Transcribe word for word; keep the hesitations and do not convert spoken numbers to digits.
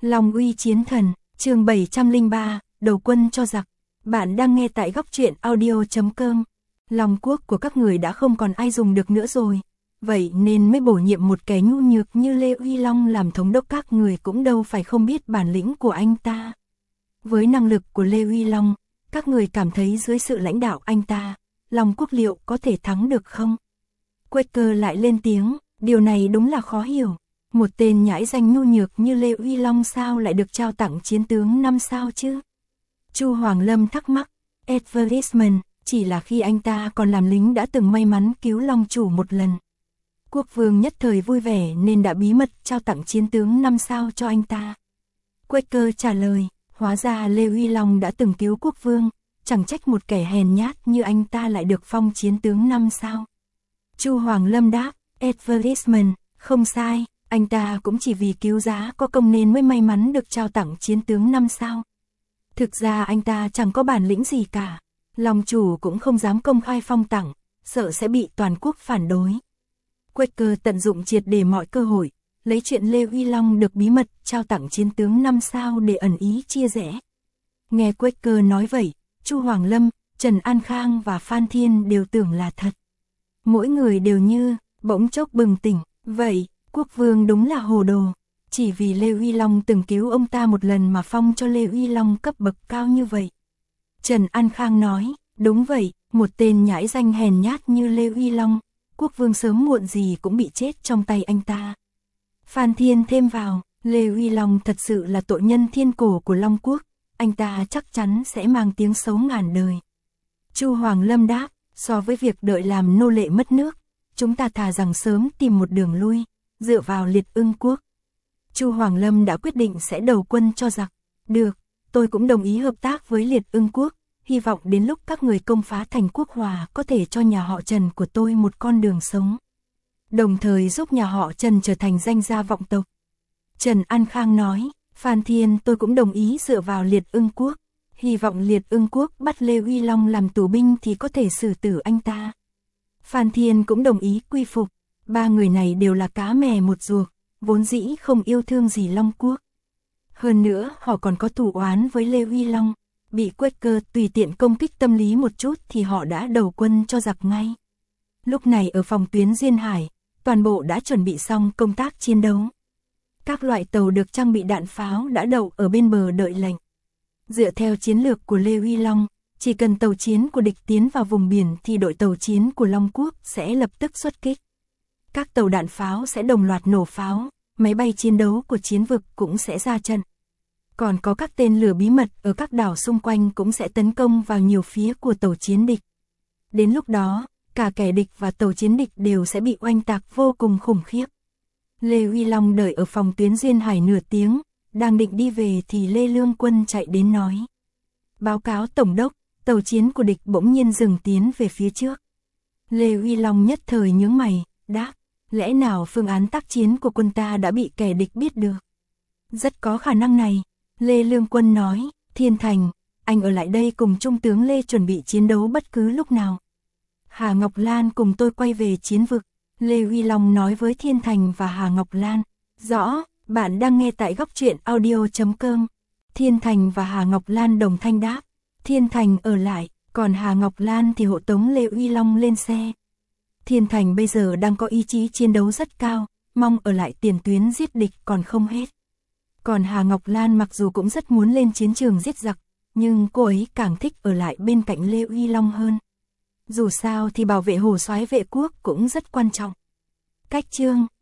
Long uy chiến thần, chương bảy trăm lẻ ba, đầu quân cho giặc. Bạn đang nghe tại góc truyện audio chấm com. Long quốc của các người đã không còn ai dùng được nữa rồi. Vậy nên mới bổ nhiệm một kẻ nhu nhược như Lê Uy Long làm thống đốc, các người cũng đâu phải không biết bản lĩnh của anh ta. Với năng lực của Lê Uy Long, các người cảm thấy dưới sự lãnh đạo anh ta, Long quốc liệu có thể thắng được không? Quaker lại lên tiếng, điều này đúng là khó hiểu. Một tên nhãi danh nhu nhược như Lê Uy Long sao lại được trao tặng chiến tướng năm sao chứ? Chu Hoàng Lâm thắc mắc, advertisement, chỉ là khi anh ta còn làm lính đã từng may mắn cứu Long chủ một lần. Quốc vương nhất thời vui vẻ nên đã bí mật trao tặng chiến tướng năm sao cho anh ta. Quaker trả lời, hóa ra Lê Uy Long đã từng cứu quốc vương, chẳng trách một kẻ hèn nhát như anh ta lại được phong chiến tướng năm sao. Chu Hoàng Lâm đáp, advertisement, không sai, anh ta cũng chỉ vì cứu giá có công nên mới may mắn được trao tặng chiến tướng năm sao. Thực ra anh ta chẳng có bản lĩnh gì cả, Long chủ cũng không dám công khai phong tặng, sợ sẽ bị toàn quốc phản đối. Quaker tận dụng triệt để mọi cơ hội, lấy chuyện Lê Uy Long được bí mật trao tặng chiến tướng năm sao để ẩn ý chia rẽ. Nghe Quaker nói vậy, Chu Hoàng Lâm, Trần An Khang và Phan Thiên đều tưởng là thật. Mỗi người đều như bỗng chốc bừng tỉnh, vậy, quốc vương đúng là hồ đồ, chỉ vì Lê Uy Long từng cứu ông ta một lần mà phong cho Lê Uy Long cấp bậc cao như vậy. Trần An Khang nói, đúng vậy, một tên nhãi danh hèn nhát như Lê Uy Long, quốc vương sớm muộn gì cũng bị chết trong tay anh ta. Phan Thiên thêm vào, Lê Uy Long thật sự là tội nhân thiên cổ của Long quốc, anh ta chắc chắn sẽ mang tiếng xấu ngàn đời. Chu Hoàng Lâm đáp, so với việc đợi làm nô lệ mất nước, chúng ta thà rằng sớm tìm một đường lui, dựa vào Liệt Ưng quốc. Chu Hoàng Lâm đã quyết định sẽ đầu quân cho giặc. Được, tôi cũng đồng ý hợp tác với Liệt Ưng quốc, hy vọng đến lúc các người công phá thành Quốc Hòa có thể cho nhà họ Trần của tôi một con đường sống. Đồng thời giúp nhà họ Trần trở thành danh gia vọng tộc. Trần An Khang nói, Phan Thiên tôi cũng đồng ý dựa vào Liệt Ưng quốc, hy vọng Liệt Ưng quốc bắt Lê Uy Long làm tù binh thì có thể xử tử anh ta. Phan Thiên cũng đồng ý quy phục, ba người này đều là cá mè một ruột, vốn dĩ không yêu thương gì Long quốc. Hơn nữa họ còn có thù oán với Lê Uy Long, bị Quaker tùy tiện công kích tâm lý một chút thì họ đã đầu quân cho giặc ngay. Lúc này ở phòng tuyến Duyên Hải, toàn bộ đã chuẩn bị xong công tác chiến đấu. Các loại tàu được trang bị đạn pháo đã đậu ở bên bờ đợi lệnh. Dựa theo chiến lược của Lê Uy Long, chỉ cần tàu chiến của địch tiến vào vùng biển thì đội tàu chiến của Long quốc sẽ lập tức xuất kích. Các tàu đạn pháo sẽ đồng loạt nổ pháo, máy bay chiến đấu của chiến vực cũng sẽ ra trận. Còn có các tên lửa bí mật ở các đảo xung quanh cũng sẽ tấn công vào nhiều phía của tàu chiến địch. Đến lúc đó, cả kẻ địch và tàu chiến địch đều sẽ bị oanh tạc vô cùng khủng khiếp. Lê Uy Long đợi ở phòng tuyến Duyên Hải nửa tiếng, đang định đi về thì Lê Lương Quân chạy đến nói. Báo cáo tổng đốc, tàu chiến của địch bỗng nhiên dừng tiến về phía trước. Lê Uy Long nhất thời nhướng mày, đáp, lẽ nào phương án tác chiến của quân ta đã bị kẻ địch biết được? Rất có khả năng này, Lê Lương Quân nói, Thiên Thành, anh ở lại đây cùng Trung tướng Lê chuẩn bị chiến đấu bất cứ lúc nào. Hà Ngọc Lan cùng tôi quay về chiến vực, Lê Uy Long nói với Thiên Thành và Hà Ngọc Lan. Rõ, bạn đang nghe tại góc truyện audio chấm com. Thiên Thành và Hà Ngọc Lan đồng thanh đáp, Thiên Thành ở lại, còn Hà Ngọc Lan thì hộ tống Lê Uy Long lên xe. Thiên Thành bây giờ đang có ý chí chiến đấu rất cao, mong ở lại tiền tuyến giết địch còn không hết. Còn Hà Ngọc Lan mặc dù cũng rất muốn lên chiến trường giết giặc, nhưng cô ấy càng thích ở lại bên cạnh Lê Uy Long hơn. Dù sao thì bảo vệ Hồ Soái Vệ quốc cũng rất quan trọng. Cách chương